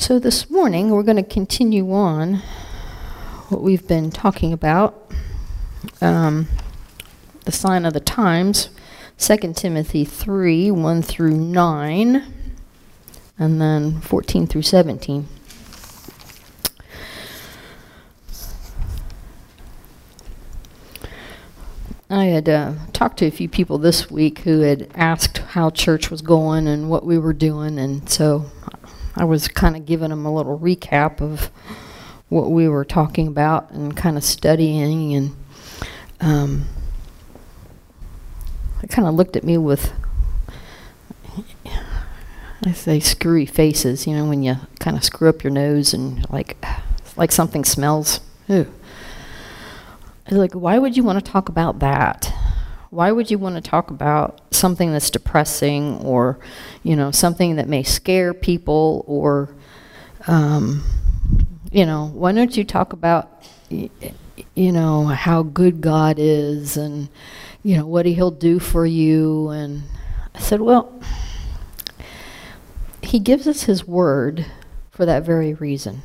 So this morning we're going to continue on what we've been talking about, the sign of the times, 2 Timothy 3, 1 through 9, and then 14 through 17. I had talked to a few people this week who had asked how church was going and what we were doing, and so I was kind of giving them a little recap of what we were talking about and kind of studying, and they kind of looked at me with, I say, screwy faces, you know, when you kind of screw up your nose and like something smells. Ew. I was like, why would you want to talk about that? Why would you want to talk about something that's depressing, or, you know, something that may scare people, or, you know, why don't you talk about, you know, how good God is and, you know, what He'll do for you? And I said, well, He gives us His word for that very reason.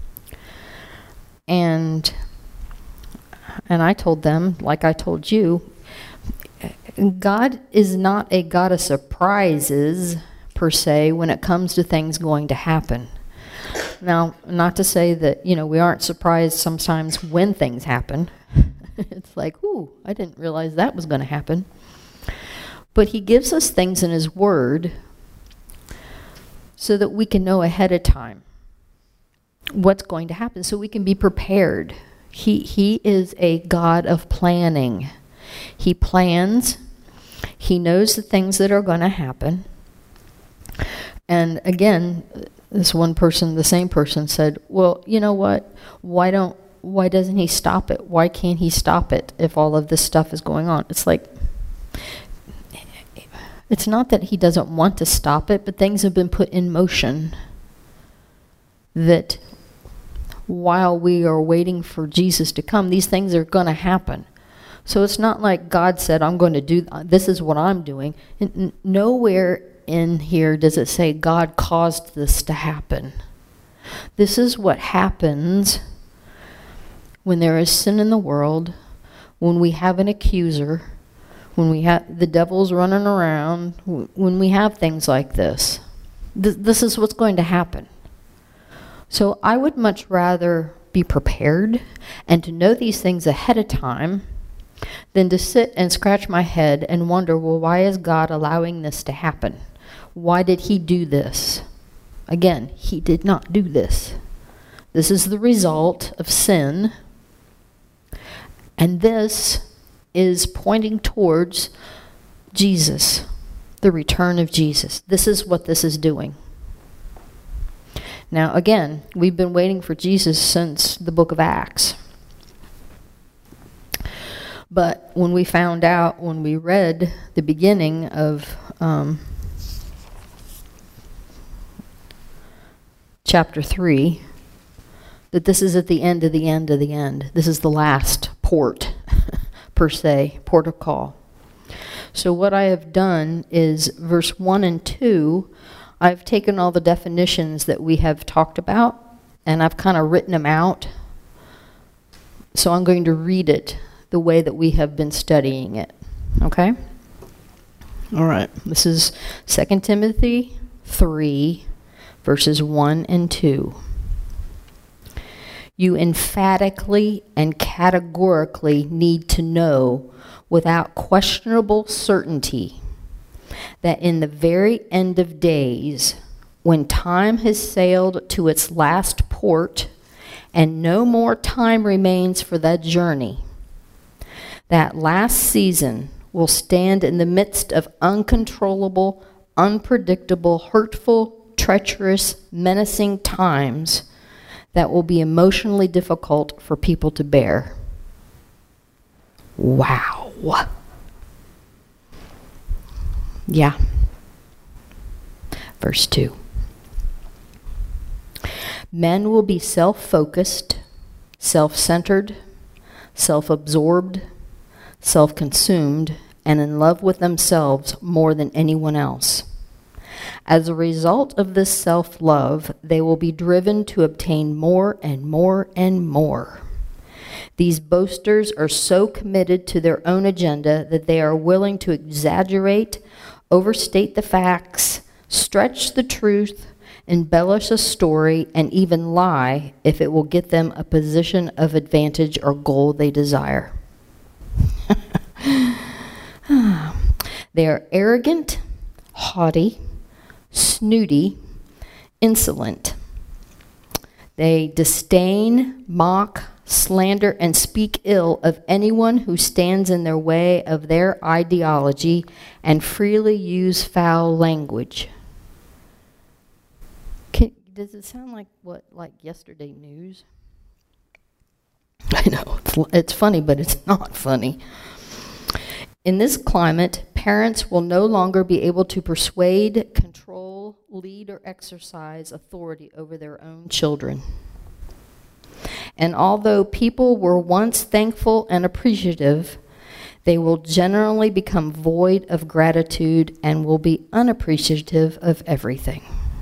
And I told them, like I told you, God is not a God of surprises, per se, when it comes to things going to happen. Now, not to say that, you know, we aren't surprised sometimes when things happen. It's like, ooh, I didn't realize that was going to happen. But He gives us things in His Word so that we can know ahead of time what's going to happen, so we can be prepared. He is a God of planning. He plans. He knows the things that are going to happen. And again, this one person, the same person, said, well, you know what? Why doesn't He stop it? Why can't He stop it if all of this stuff is going on? It's like, it's not that He doesn't want to stop it, but things have been put in motion that while we are waiting for Jesus to come, these things are going to happen. So it's not like God said, I'm going to do, this is what I'm doing. Nowhere in here does it say God caused this to happen. This is what happens when there is sin in the world, when we have an accuser, when we have the devil's running around, when we have things like this. This is what's going to happen. So I would much rather be prepared and to know these things ahead of time than to sit and scratch my head and wonder, well, why is God allowing this to happen? Why did He do this? Again, He did not do this. This is the result of sin, and this is pointing towards Jesus, the return of Jesus. This is what this is doing. Now, again, we've been waiting for Jesus since the book of Acts. But when we found out, when we read the beginning of chapter 3, that this is at the end of the end of the end. This is the last port, per se, port of call. So what I have done is verse 1 and 2, I've taken all the definitions that we have talked about, and I've kind of written them out. So I'm going to read it the way that we have been studying it. Okay? All right. This is 2 Timothy 3, verses 1 and 2. You emphatically and categorically need to know without questionable certainty that in the very end of days, when time has sailed to its last port and no more time remains for that journey, that last season will stand in the midst of uncontrollable, unpredictable, hurtful, treacherous, menacing times that will be emotionally difficult for people to bear. Wow. Yeah. Verse 2. Men will be self-focused, self-centered, self-absorbed, self-consumed, and in love with themselves more than anyone else. As a result of this self-love, they will be driven to obtain more and more and more. These boasters are so committed to their own agenda that they are willing to exaggerate, overstate the facts, stretch the truth, embellish a story, and even lie if it will get them a position of advantage or goal they desire. They are arrogant, haughty, snooty, insolent. They disdain, mock, slander, and speak ill of anyone who stands in their way of their ideology and freely use foul language. Does it sound like yesterday news? I know, it's funny, but it's not funny. In this climate, parents will no longer be able to persuade, control, lead, or exercise authority over their own children. And although people were once thankful and appreciative, they will generally become void of gratitude and will be unappreciative of everything.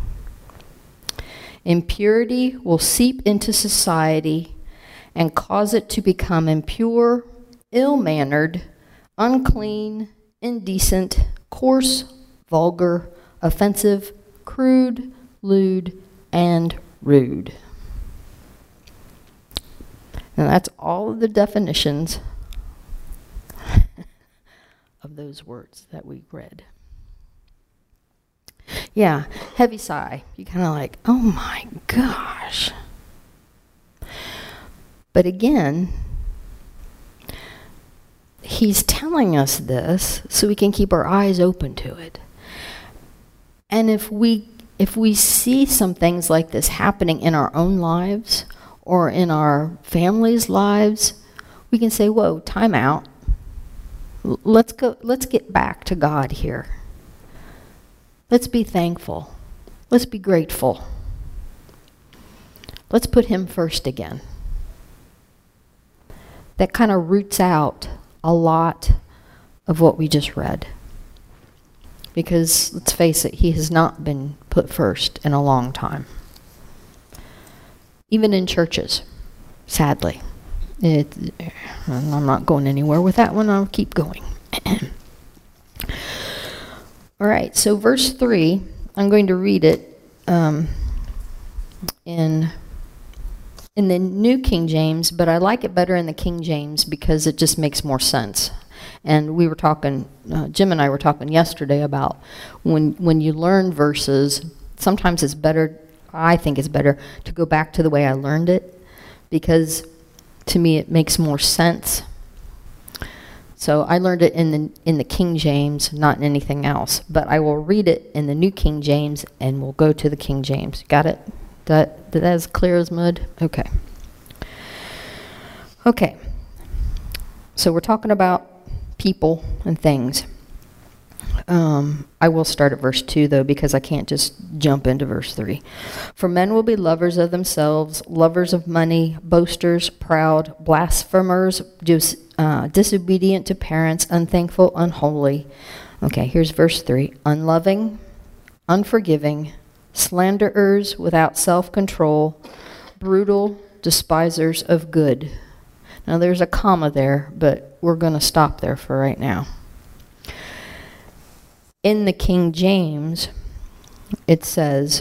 Impurity will seep into society and cause it to become impure, ill-mannered, unclean, indecent, coarse, vulgar, offensive, crude, lewd, and rude. Now that's all of the definitions of those words that we read. Yeah, heavy sigh. You kind of like, oh my gosh. But again, he's telling us this so we can keep our eyes open to it. And if we see some things like this happening in our own lives or in our families' lives, we can say, whoa, time out. Let's get back to God here. Let's be thankful. Let's be grateful. Let's put him first again. That kind of roots out a lot of what we just read. Because, let's face it, he has not been put first in a long time. Even in churches, sadly. I'm not going anywhere with that one. I'll keep going. All right, so verse 3, I'm going to read it in the New King James, but I like it better in the King James because it just makes more sense. And we were talking, Jim and I were talking yesterday about when you learn verses, sometimes it's better, I think it's better, to go back to the way I learned it, because to me it makes more sense. So I learned it in the King James, not in anything else. But I will read it in the New King James, and we'll go to the King James. Got it? That as clear as mud? Okay. Okay. So we're talking about people and things. I will start at verse 2, though, because I can't just jump into verse 3. For men will be lovers of themselves, lovers of money, boasters, proud, blasphemers, disobedient to parents, unthankful, unholy. Okay, here's verse 3. Unloving, unforgiving, slanderers, without self-control, brutal, despisers of good. Now there's a comma there, but we're going to stop there for right now. In the King James, it says,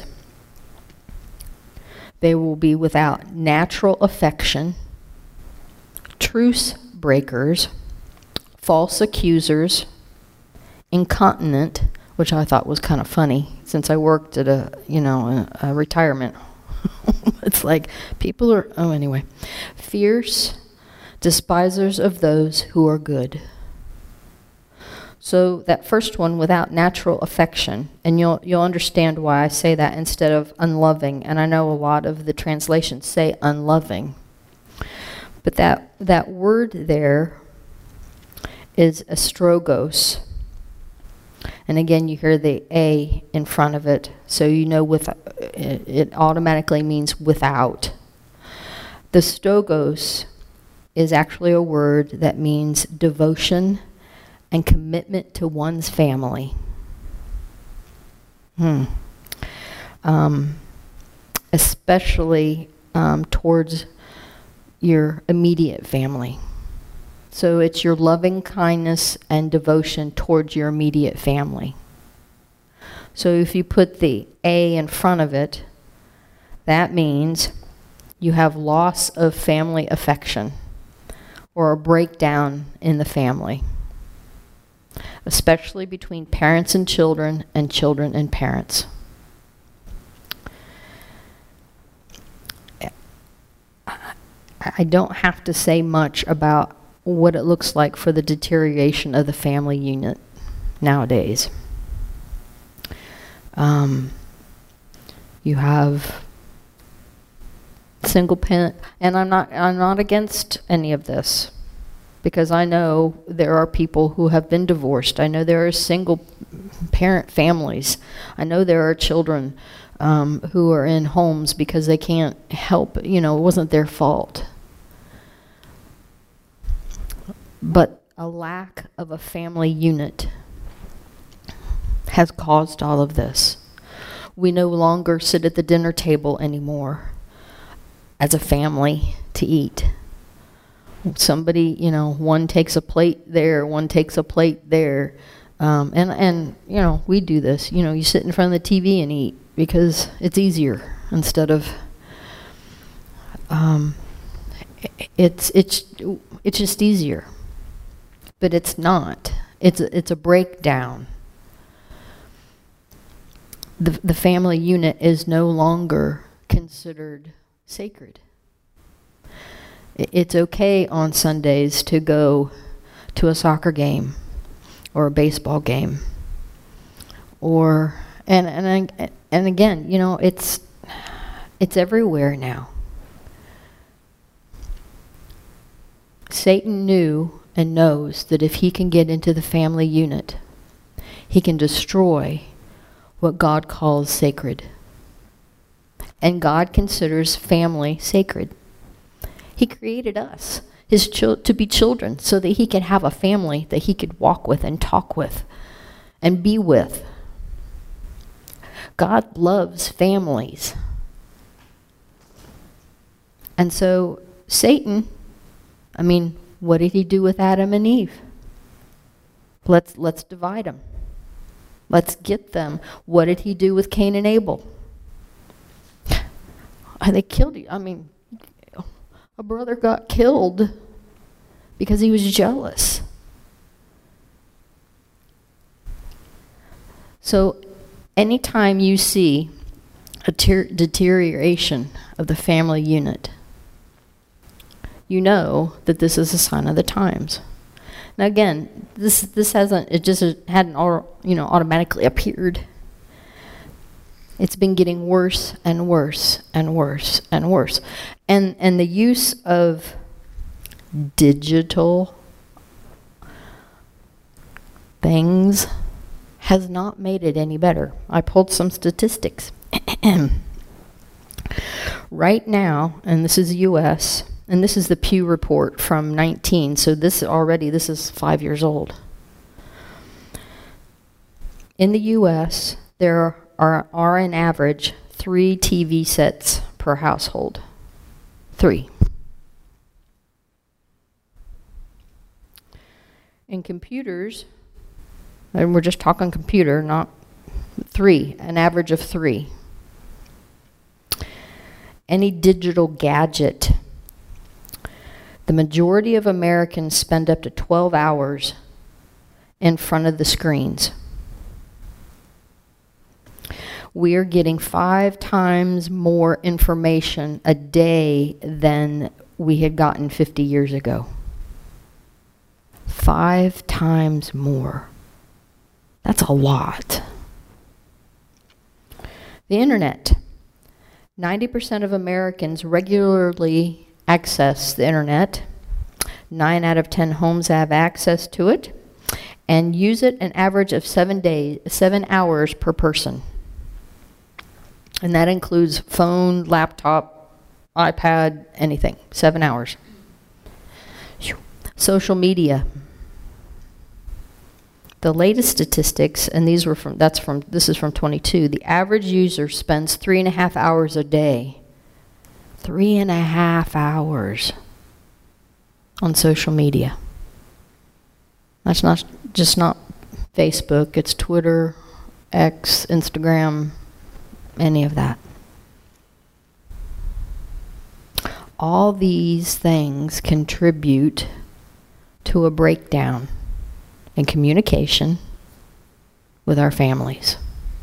they will be without natural affection, truce breakers, false accusers, incontinent, which I thought was kind of funny since I worked at a retirement. It's like people are, anyway. Fierce, despisers of those who are good. So that first one, without natural affection, and you'll understand why I say that instead of unloving, and I know a lot of the translations say unloving. But that word there is astrogos. And again, you hear the A in front of it, so you know it automatically means without. The stogos is actually a word that means devotion and commitment to one's family. Especially towards your immediate family. So it's your loving kindness and devotion towards your immediate family. So if you put the A in front of it, that means you have loss of family affection or a breakdown in the family, especially between parents and children and parents. I don't have to say much about what it looks like for the deterioration of the family unit nowadays. You have single parent, and I'm not against any of this, because I know there are people who have been divorced. I know there are single parent families. I know there are children who are in homes because they can't help, it wasn't their fault. But a lack of a family unit has caused all of this. We no longer sit at the dinner table anymore as a family to eat. Somebody, one takes a plate there, one takes a plate there. And we do this. You sit in front of the TV and eat because it's easier instead of... It's just easier. But it's not. It's a breakdown. The family unit is no longer considered sacred. It's okay on Sundays to go to a soccer game or a baseball game, or and again, it's everywhere now. Satan knew and knows that if he can get into the family unit, he can destroy what God calls sacred. And God considers family sacred. He created us, to be children, so that he could have a family that he could walk with and talk with and be with. God loves families. And so Satan, what did he do with Adam and Eve? Let's divide them. Let's get them. What did he do with Cain and Abel? They killed you. A brother got killed because he was jealous. So anytime you see a deterioration of the family unit, you know that this is a sign of the times. Now again, this hadn't automatically appeared. It's been getting worse and worse and worse and worse. And the use of digital things has not made it any better. I pulled some statistics. Right now, and this is U.S., and this is the Pew report from 19, so this is 5 years old. In the U.S., there are an average 3 TV sets per household. 3. In computers, and we're just talking computer, not 3, an average of 3. Any digital gadget. The majority of Americans spend up to 12 hours in front of the screens. We are getting 5 times more information a day than we had gotten 50 years ago. 5 times more. That's a lot. The internet. 90% of Americans regularly access the internet. 9 out of 10 homes have access to it and use it an average of 7 hours per person. And that includes phone, laptop, iPad, anything. 7 hours. Social media. The latest statistics, and this is from 22, the average user spends 3.5 hours a day. 3.5 hours on social media. That's not Facebook, it's Twitter, X, Instagram, any of that. All these things contribute to a breakdown in communication with our families.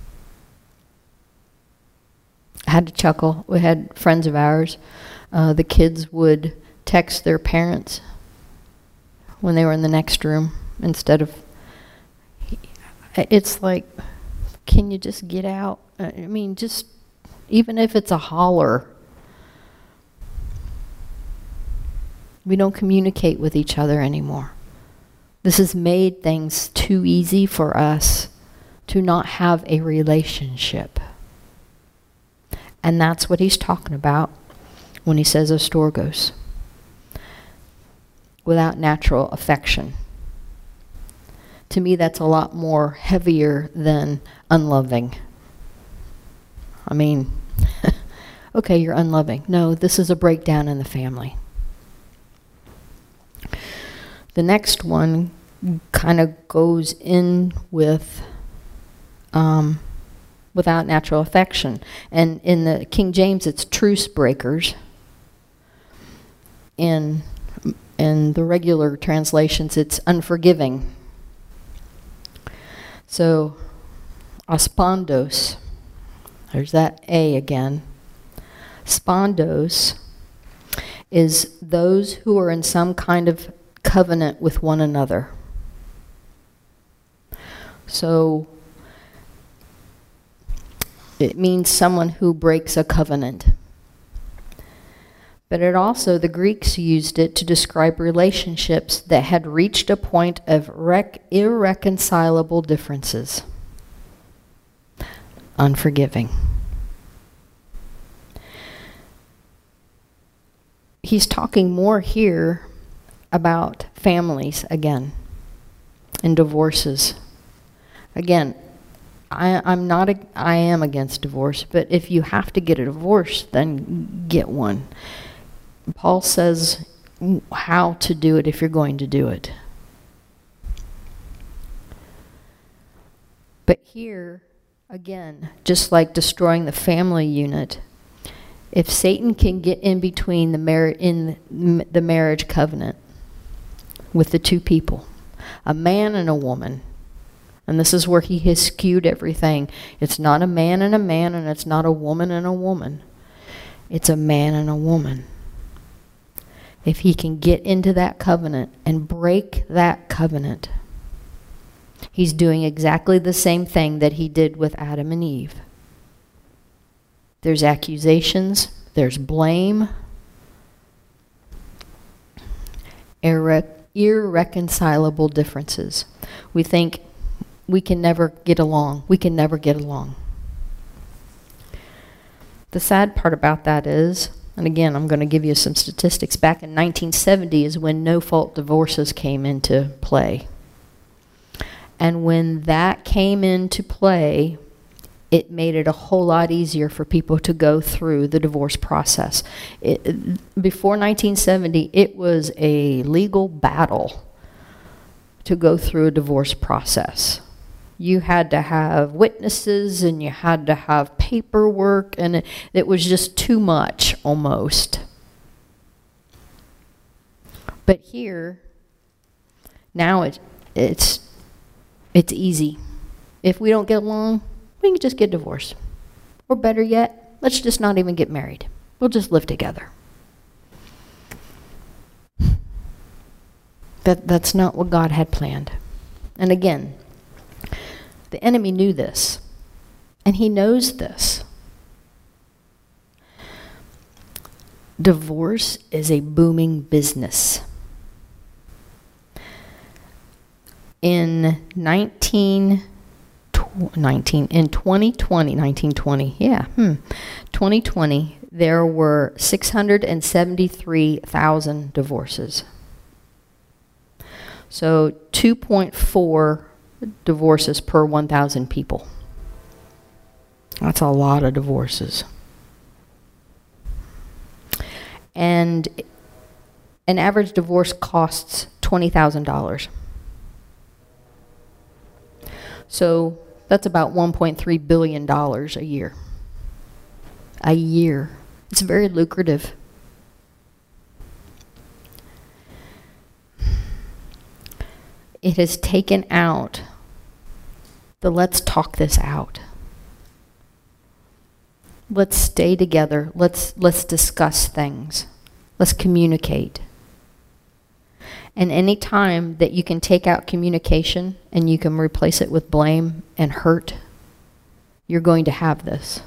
I had to chuckle. We had friends of ours, the kids would text their parents when they were in the next room instead of, it's like, can you just get out? I mean, just, even if it's a holler. We don't communicate with each other anymore. This has made things too easy for us to not have a relationship. And that's what he's talking about when he says ostorgos. Without natural affection. To me, that's a lot more heavier than unloving. I mean, okay, you're unloving. No, this is a breakdown in the family. The next one kind of goes in with without natural affection. And in the King James, it's truce breakers. In the regular translations, it's unforgiving. So, ospondos, there's that A again. Spondos is those who are in some kind of covenant with one another. So, it means someone who breaks a covenant. But it also, the Greeks used it to describe relationships that had reached a point of irreconcilable differences. Unforgiving. He's talking more here about families again and divorces. Again, I am against divorce, but if you have to get a divorce, then get one. Paul says how to do it if you're going to do it. But here, again, just like destroying the family unit, if Satan can get in between the marriage covenant with the two people, a man and a woman, and this is where he has skewed everything. It's not a man, and it's not a woman and a woman. It's a man and a woman. If he can get into that covenant and break that covenant, he's doing exactly the same thing that he did with Adam and Eve. There's accusations, there's blame, irreconcilable differences. We think we can never get along. We can never get along. The sad part about that is, and again, I'm going to give you some statistics, back in 1970 is when no-fault divorces came into play. And when that came into play, it made it a whole lot easier for people to go through the divorce process. Before 1970, it was a legal battle to go through a divorce process. You had to have witnesses and you had to have paperwork, and it was just too much almost. But here, now it's easy. If we don't get along, we can just get divorced. Or better yet, let's just not even get married. We'll just live together. That's not what God had planned. And again, the enemy knew this, and he knows this. Divorce is a booming business. In 2020, there were 673,000 divorces. So 2.4 divorces per 1,000 people. That's a lot of divorces. And an average divorce costs $20,000. So that's about $1.3 billion a year. A year. It's very lucrative. It has taken out the let's talk this out. Let's stay together. Let's discuss things. Let's communicate. And any time that you can take out communication and you can replace it with blame and hurt, you're going to have this.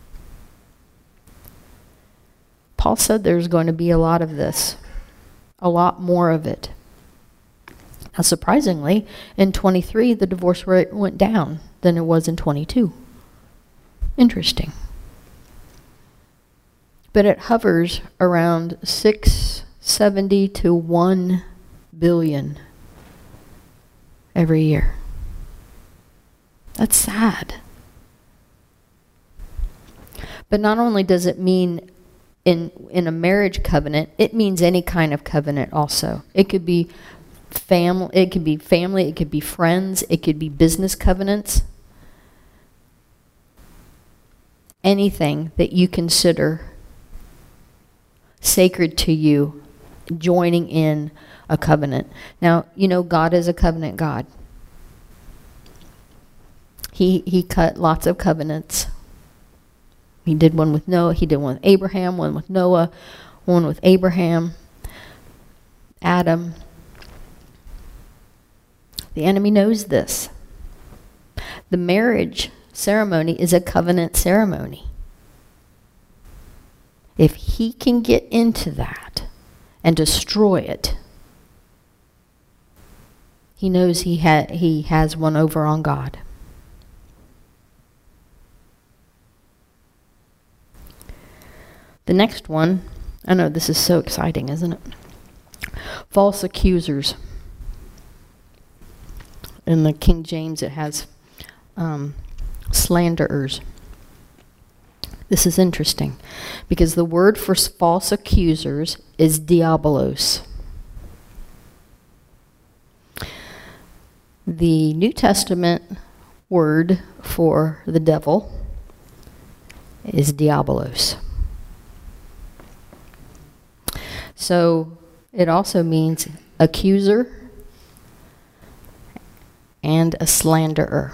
Paul said there's going to be a lot of this, a lot more of it. Now, surprisingly, in 23, the divorce rate went down than it was in 22. Interesting. But it hovers around 670 to 1 billion every year. That's sad. But not only does it mean in a marriage covenant, it means any kind of covenant also. It could be family, it could be friends, it could be business covenants. Anything that you consider sacred to you, joining in a covenant. Now, you know God is a covenant God. He cut lots of covenants. He did one with Noah, he did one with Abraham, one with Noah, one with Abraham, Adam. The enemy knows this. The marriage ceremony is a covenant ceremony. If he can get into that and destroy it, he knows he has one over on God. The next one, I know this is so exciting, isn't it? False accusers. In the King James it has slanderers. This is interesting because the word for false accusers is diabolos. The New Testament word for the devil is diabolos. So it also means accuser and a slanderer.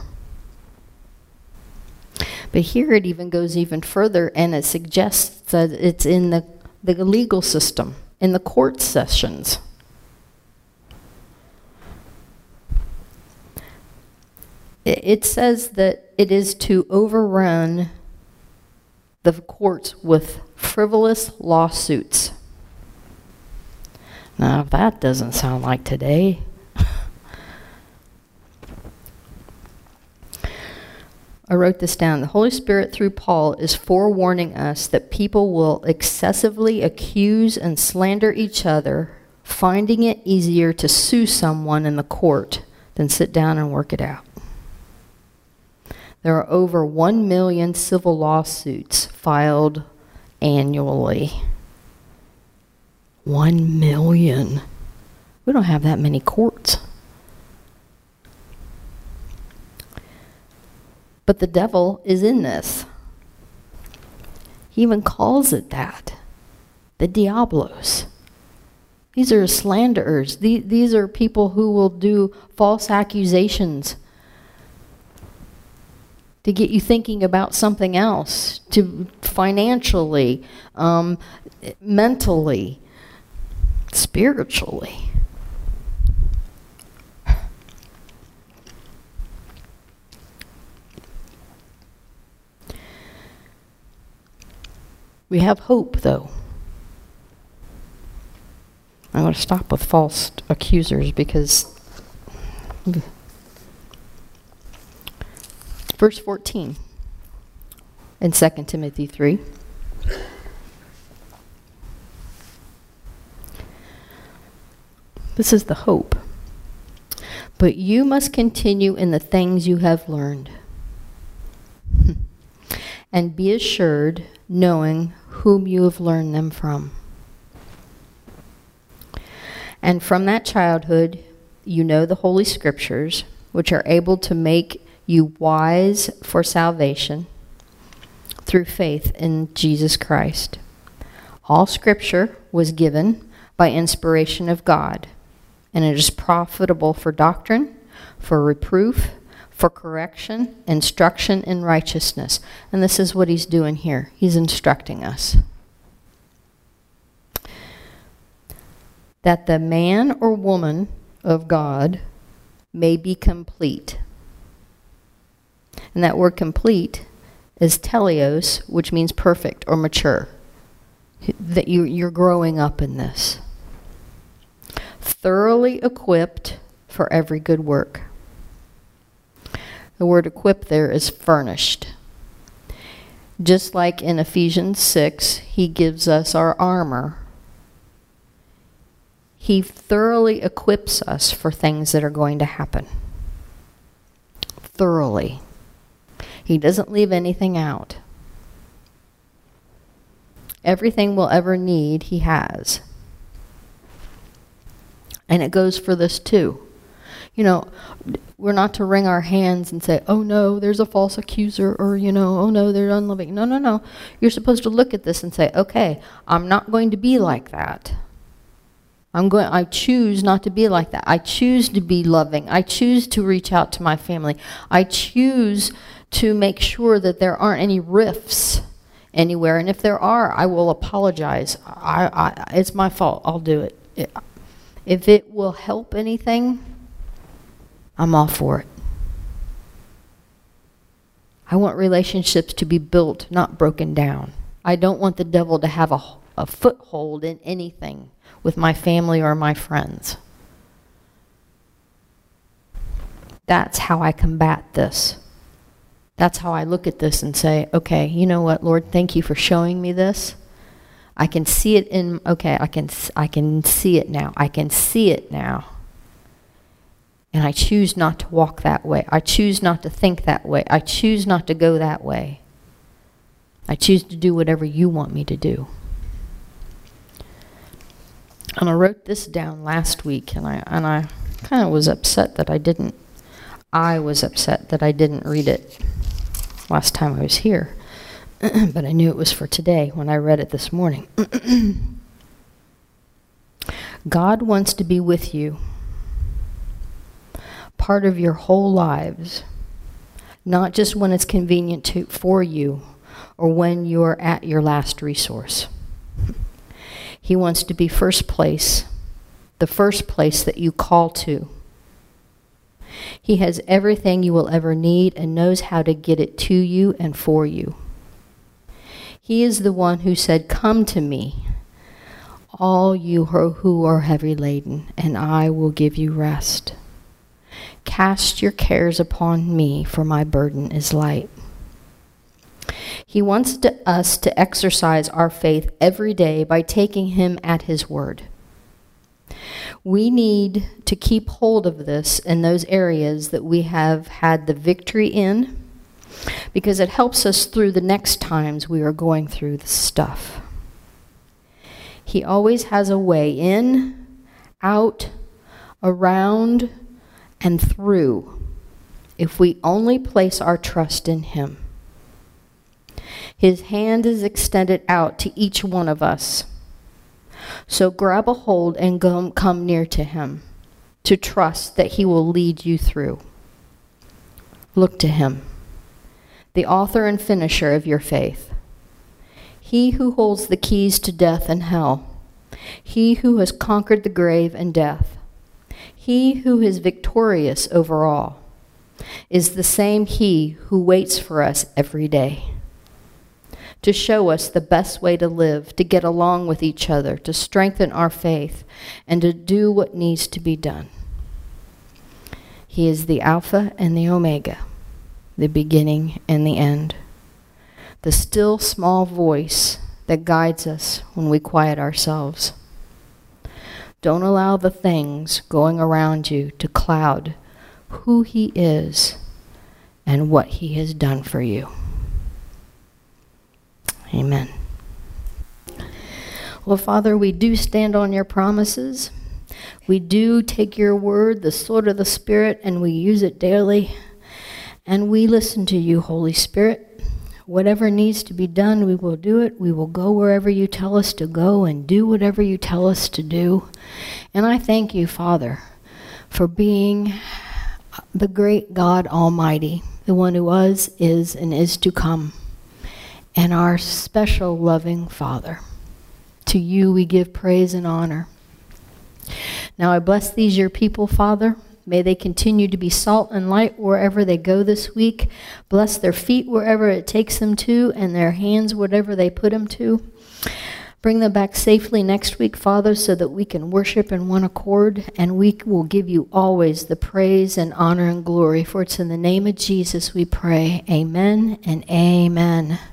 But here it even goes even further, and it suggests that it's in the legal system, in the court sessions. It says that it is to overrun the courts with frivolous lawsuits. Now, that doesn't sound like today. I wrote this down. The Holy Spirit, through Paul, is forewarning us that people will excessively accuse and slander each other, finding it easier to sue someone in the court than sit down and work it out. There are over 1 million civil lawsuits filed annually. 1 million. We don't have that many courts. But the devil is in this. He even calls it that. The diabolos. These are slanderers. These are people who will do false accusations to get you thinking about something else, to financially, mentally, spiritually. We have hope, though. I'm going to stop with false accusers because verse 14 in 2 Timothy 3. This is the hope. But you must continue in the things you have learned. And be assured, knowing whom you have learned them from. And from that childhood, you know the Holy Scriptures, which are able to make you wise for salvation through faith in Jesus Christ. All Scripture was given by inspiration of God, and it is profitable for doctrine, for reproof, for correction, instruction in righteousness. And this is what he's doing here. He's instructing us. That the man or woman of God may be complete. And that word complete is teleos, which means perfect or mature. That you're growing up in this. Thoroughly equipped for every good work. The word equip there is furnished. Just like in Ephesians 6, he gives us our armor. He thoroughly equips us for things that are going to happen. Thoroughly. He doesn't leave anything out. Everything we'll ever need, he has. And it goes for this too. You know, we're not to wring our hands and say, oh no, there's a false accuser, or, you know, oh no, they're unloving. No, no, no. You're supposed to look at this and say, okay, I'm not going to be like that. I choose not to be like that. I choose to be loving. I choose to reach out to my family. I choose to make sure that there aren't any rifts anywhere. And if there are, I will apologize. It's my fault. I'll do it. If it will help anything, I'm all for it. I want relationships to be built, not broken down. I don't want the devil to have a foothold in anything with my family or my friends. That's how I combat this. That's how I look at this and say, okay, you know what, Lord, thank you for showing me this. I can see it I can see it now. I can see it now. And I choose not to walk that way. I choose not to think that way. I choose not to go that way. I choose to do whatever you want me to do. And I wrote this down last week, and I kind of was upset that I didn't read it last time I was here. But I knew it was for today when I read it this morning. God wants to be with you, part of your whole lives, not just when it's convenient for you or when you're at your last resource. He wants to be first place, the first place that you call to. He has everything you will ever need and knows how to get it to you and for you. He is the one who said, "Come to me, all you who are heavy laden, and I will give you rest. Cast your cares upon me, for my burden is light." He wants us to exercise our faith every day by taking him at his word. We need to keep hold of this in those areas that we have had the victory in, because it helps us through the next times we are going through the stuff. He always has a way in, out, around, and through, if we only place our trust in him. His hand is extended out to each one of us. So grab a hold and come near to him, to trust that he will lead you through. Look to him, the author and finisher of your faith. He who holds the keys to death and hell. He who has conquered the grave and death. He who is victorious over all is the same he who waits for us every day, to show us the best way to live, to get along with each other, to strengthen our faith, and to do what needs to be done. He is the Alpha and the Omega, the beginning and the end, the still small voice that guides us when we quiet ourselves. Don't allow the things going around you to cloud who he is and what he has done for you. Amen. Well, Father, we do stand on your promises. We do take your word, the sword of the Spirit, and we use it daily. And we listen to you, Holy Spirit. Whatever needs to be done, we will do it. We will go wherever you tell us to go and do whatever you tell us to do. And I thank you, Father, for being the great God Almighty, the one who was, is, and is to come, and our special loving Father. To you we give praise and honor. Now I bless these your people, Father. May they continue to be salt and light wherever they go this week. Bless their feet wherever it takes them to, and their hands whatever they put them to. Bring them back safely next week, Father, so that we can worship in one accord, and we will give you always the praise and honor and glory. For it's in the name of Jesus we pray. Amen and amen.